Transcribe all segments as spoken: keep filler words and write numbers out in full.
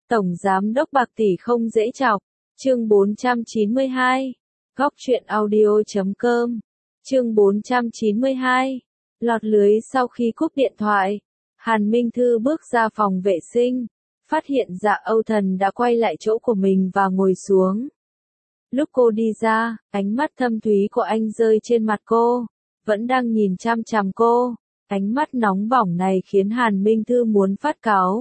Tổng Giám đốc bạc tỷ không dễ chọc. Chương bốn trăm chín mươi hai. Góc truyện audio chấm com. Chương bốn trăm chín mươi hai. Lọt lưới. Sau khi cúp điện thoại, Hàn Minh Thư bước ra phòng vệ sinh, phát hiện Dạ Âu Thần đã quay lại chỗ của mình và ngồi xuống. Lúc cô đi ra, ánh mắt thâm thúy của anh rơi trên mặt cô, vẫn đang nhìn chăm chằm cô. Ánh mắt nóng bỏng này khiến Hàn Minh Thư muốn phát cáu.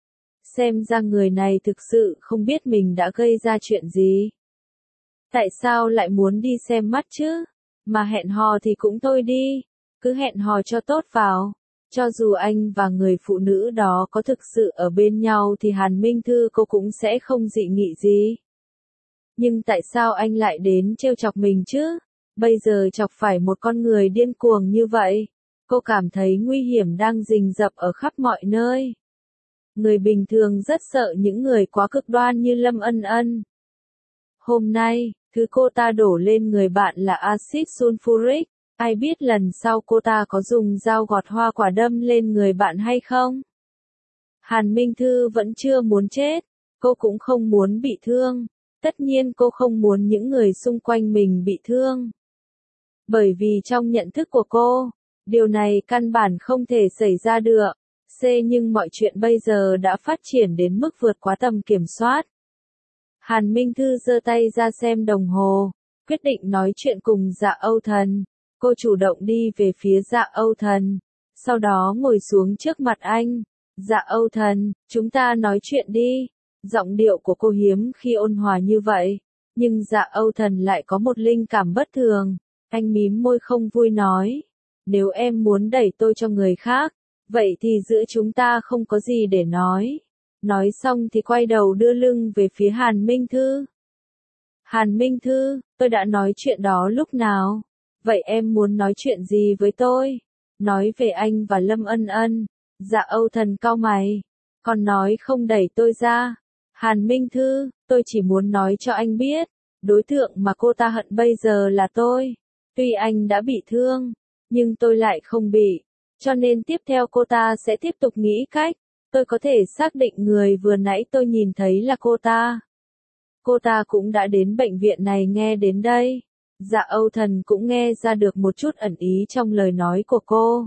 Xem ra người này thực sự không biết mình đã gây ra chuyện gì. Tại sao lại muốn đi xem mắt chứ? Mà hẹn hò thì cũng thôi đi, cứ hẹn hò cho tốt vào. Cho dù anh và người phụ nữ đó có thực sự ở bên nhau thì Hàn Minh Thư cô cũng sẽ không dị nghị gì. Nhưng tại sao anh lại đến trêu chọc mình chứ? Bây giờ chọc phải một con người điên cuồng như vậy, cô cảm thấy nguy hiểm đang rình rập ở khắp mọi nơi. Người bình thường rất sợ những người quá cực đoan như Lâm Ân Ân. Hôm nay, thứ cô ta đổ lên người bạn là axit sulfuric. Ai biết lần sau cô ta có dùng dao gọt hoa quả đâm lên người bạn hay không? Hàn Minh Thư vẫn chưa muốn chết, cô cũng không muốn bị thương. Tất nhiên cô không muốn những người xung quanh mình bị thương. Bởi vì trong nhận thức của cô, điều này căn bản không thể xảy ra được. C nhưng mọi chuyện bây giờ đã phát triển đến mức vượt quá tầm kiểm soát. Hàn Minh Thư giơ tay ra xem đồng hồ, quyết định nói chuyện cùng Dạ Âu Thần. Cô chủ động đi về phía Dạ Âu Thần, sau đó ngồi xuống trước mặt anh. Dạ Âu Thần, chúng ta nói chuyện đi. Giọng điệu của cô hiếm khi ôn hòa như vậy, nhưng Dạ Âu Thần lại có một linh cảm bất thường. Anh mím môi không vui nói, nếu em muốn đẩy tôi cho người khác, vậy thì giữa chúng ta không có gì để nói. Nói xong thì quay đầu đưa lưng về phía Hàn Minh Thư. Hàn Minh Thư, tôi đã nói chuyện đó lúc nào? Vậy em muốn nói chuyện gì với tôi? Nói về anh và Lâm Ân Ân. Dạ Âu Thần cau mày. Còn nói không đẩy tôi ra. Hàn Minh Thư, tôi chỉ muốn nói cho anh biết, đối tượng mà cô ta hận bây giờ là tôi. Tuy anh đã bị thương, nhưng tôi lại không bị. Cho nên tiếp theo cô ta sẽ tiếp tục nghĩ cách. Tôi có thể xác định người vừa nãy tôi nhìn thấy là cô ta. Cô ta cũng đã đến bệnh viện này nghe đến đây. Dạ Âu Thần cũng nghe ra được một chút ẩn ý trong lời nói của cô.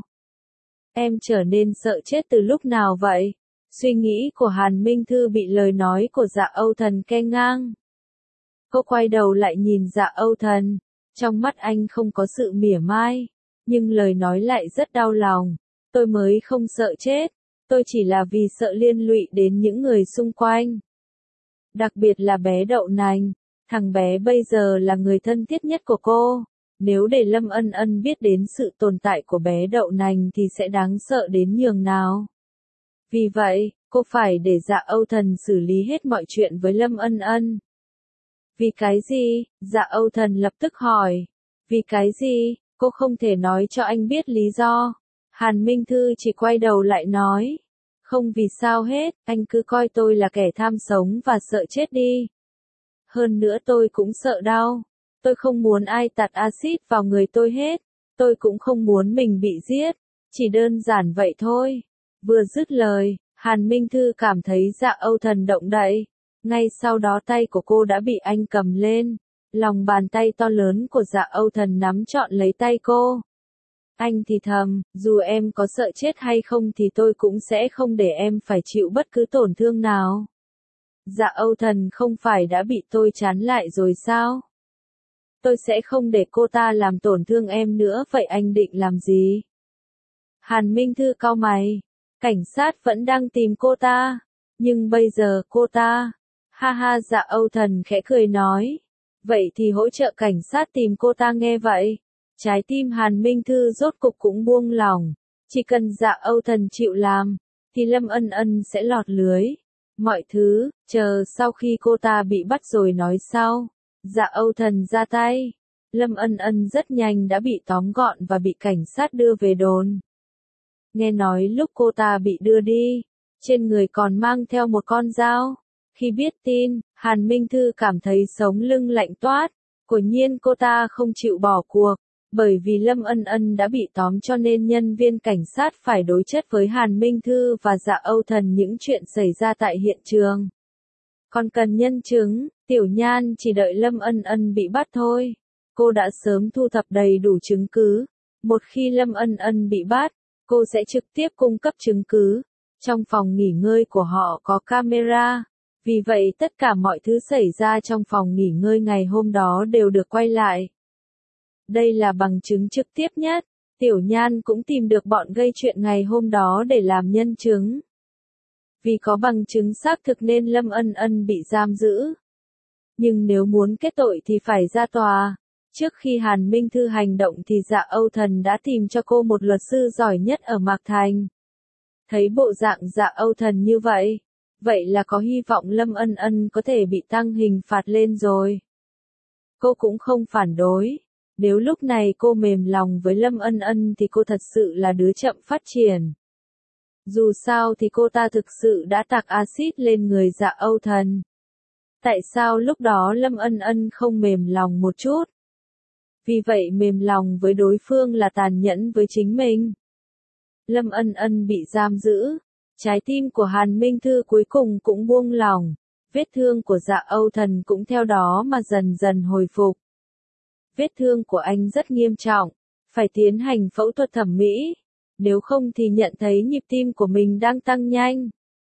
Em trở nên sợ chết từ lúc nào vậy? Suy nghĩ của Hàn Minh Thư bị lời nói của Dạ Âu Thần ken ngang. Cô quay đầu lại nhìn Dạ Âu Thần. Trong mắt anh không có sự mỉa mai, nhưng lời nói lại rất đau lòng. Tôi mới không sợ chết. Tôi chỉ là vì sợ liên lụy đến những người xung quanh. Đặc biệt là bé Đậu Nành. Thằng bé bây giờ là người thân thiết nhất của cô. Nếu để Lâm Ân Ân biết đến sự tồn tại của bé Đậu Nành thì sẽ đáng sợ đến nhường nào. Vì vậy, cô phải để Dạ Âu Thần xử lý hết mọi chuyện với Lâm Ân Ân. Vì cái gì? Dạ Âu Thần lập tức hỏi. Vì cái gì? Cô không thể nói cho anh biết lý do. Hàn Minh Thư chỉ quay đầu lại nói. Không vì sao hết, anh cứ coi tôi là kẻ tham sống và sợ chết đi. Hơn nữa tôi cũng sợ đau. Tôi không muốn ai tạt axit vào người tôi hết. Tôi cũng không muốn mình bị giết. Chỉ đơn giản vậy thôi. Vừa dứt lời, Hàn Minh Thư cảm thấy Dạ Âu Thần động đậy. Ngay sau đó tay của cô đã bị anh cầm lên. Lòng bàn tay to lớn của Dạ Âu Thần nắm trọn lấy tay cô. Anh thì thầm, dù em có sợ chết hay không thì tôi cũng sẽ không để em phải chịu bất cứ tổn thương nào. Dạ Âu Thần không phải đã bị tôi chán lại rồi sao? Tôi sẽ không để cô ta làm tổn thương em nữa, vậy anh định làm gì? Hàn Minh Thư cau mày. Cảnh sát vẫn đang tìm cô ta. Nhưng bây giờ cô ta... Ha ha, Dạ Âu Thần khẽ cười nói. Vậy thì hỗ trợ cảnh sát tìm cô ta. Nghe vậy, trái tim Hàn Minh Thư rốt cục cũng buông lỏng. Chỉ cần Dạ Âu Thần chịu làm, thì Lâm Ân Ân sẽ lọt lưới. Mọi thứ, chờ sau khi cô ta bị bắt rồi nói sau. Dạ Âu Thần ra tay. Lâm Ân Ân rất nhanh đã bị tóm gọn và bị cảnh sát đưa về đồn. Nghe nói lúc cô ta bị đưa đi, trên người còn mang theo một con dao. Khi biết tin, Hàn Minh Thư cảm thấy sống lưng lạnh toát. Quả nhiên cô ta không chịu bỏ cuộc. Bởi vì Lâm Ân Ân đã bị tóm cho nên nhân viên cảnh sát phải đối chất với Hàn Minh Thư và Dạ Âu Thần những chuyện xảy ra tại hiện trường. Còn cần nhân chứng, Tiểu Nhan chỉ đợi Lâm Ân Ân bị bắt thôi. Cô đã sớm thu thập đầy đủ chứng cứ. Một khi Lâm Ân Ân bị bắt, cô sẽ trực tiếp cung cấp chứng cứ. Trong phòng nghỉ ngơi của họ có camera. Vì vậy tất cả mọi thứ xảy ra trong phòng nghỉ ngơi ngày hôm đó đều được quay lại. Đây là bằng chứng trực tiếp nhất. Tiểu Nhan cũng tìm được bọn gây chuyện ngày hôm đó để làm nhân chứng. Vì có bằng chứng xác thực nên Lâm Ân Ân bị giam giữ. Nhưng nếu muốn kết tội thì phải ra tòa. Trước khi Hàn Minh Thư hành động thì Dạ Âu Thần đã tìm cho cô một luật sư giỏi nhất ở Mạc Thành. Thấy bộ dạng Dạ Âu Thần như vậy, vậy là có hy vọng Lâm Ân Ân có thể bị tăng hình phạt lên rồi. Cô cũng không phản đối. Nếu lúc này cô mềm lòng với Lâm Ân Ân thì cô thật sự là đứa chậm phát triển. Dù sao thì cô ta thực sự đã tạt axit lên người Dạ Âu Thần. Tại sao lúc đó Lâm Ân Ân không mềm lòng một chút? Vì vậy mềm lòng với đối phương là tàn nhẫn với chính mình. Lâm Ân Ân bị giam giữ. Trái tim của Hàn Minh Thư cuối cùng cũng buông lỏng. Vết thương của Dạ Âu Thần cũng theo đó mà dần dần hồi phục. Vết thương của anh rất nghiêm trọng. Phải tiến hành phẫu thuật thẩm mỹ. Nếu không thì nhận thấy nhịp tim của mình đang tăng nhanh.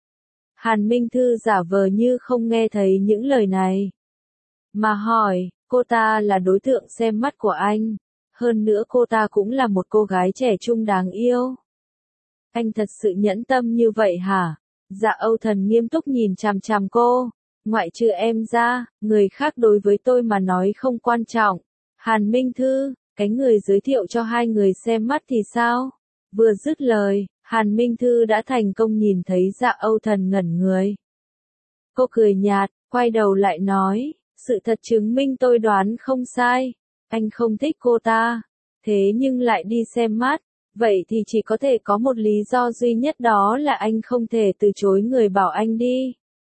Hàn Minh Thư giả vờ như không nghe thấy những lời này. Mà hỏi, cô ta là đối tượng xem mắt của anh. Hơn nữa cô ta cũng là một cô gái trẻ trung đáng yêu. Anh thật sự nhẫn tâm như vậy hả? Dạ Âu Thần nghiêm túc nhìn chằm chằm cô. Ngoại trừ em ra, người khác đối với tôi mà nói không quan trọng. Hàn Minh Thư, cái người giới thiệu cho hai người xem mắt thì sao? Vừa dứt lời, Hàn Minh Thư đã thành công nhìn thấy Dạ Âu Thần ngẩn người. Cô cười nhạt, quay đầu lại nói, sự thật chứng minh tôi đoán không sai. Anh không thích cô ta, thế nhưng lại đi xem mắt. Vậy thì chỉ có thể có một lý do duy nhất, đó là anh không thể từ chối người bảo anh đi.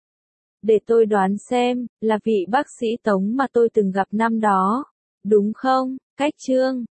Để tôi đoán xem, là vị bác sĩ Tống mà tôi từng gặp năm đó. Đúng không, Cách Trương?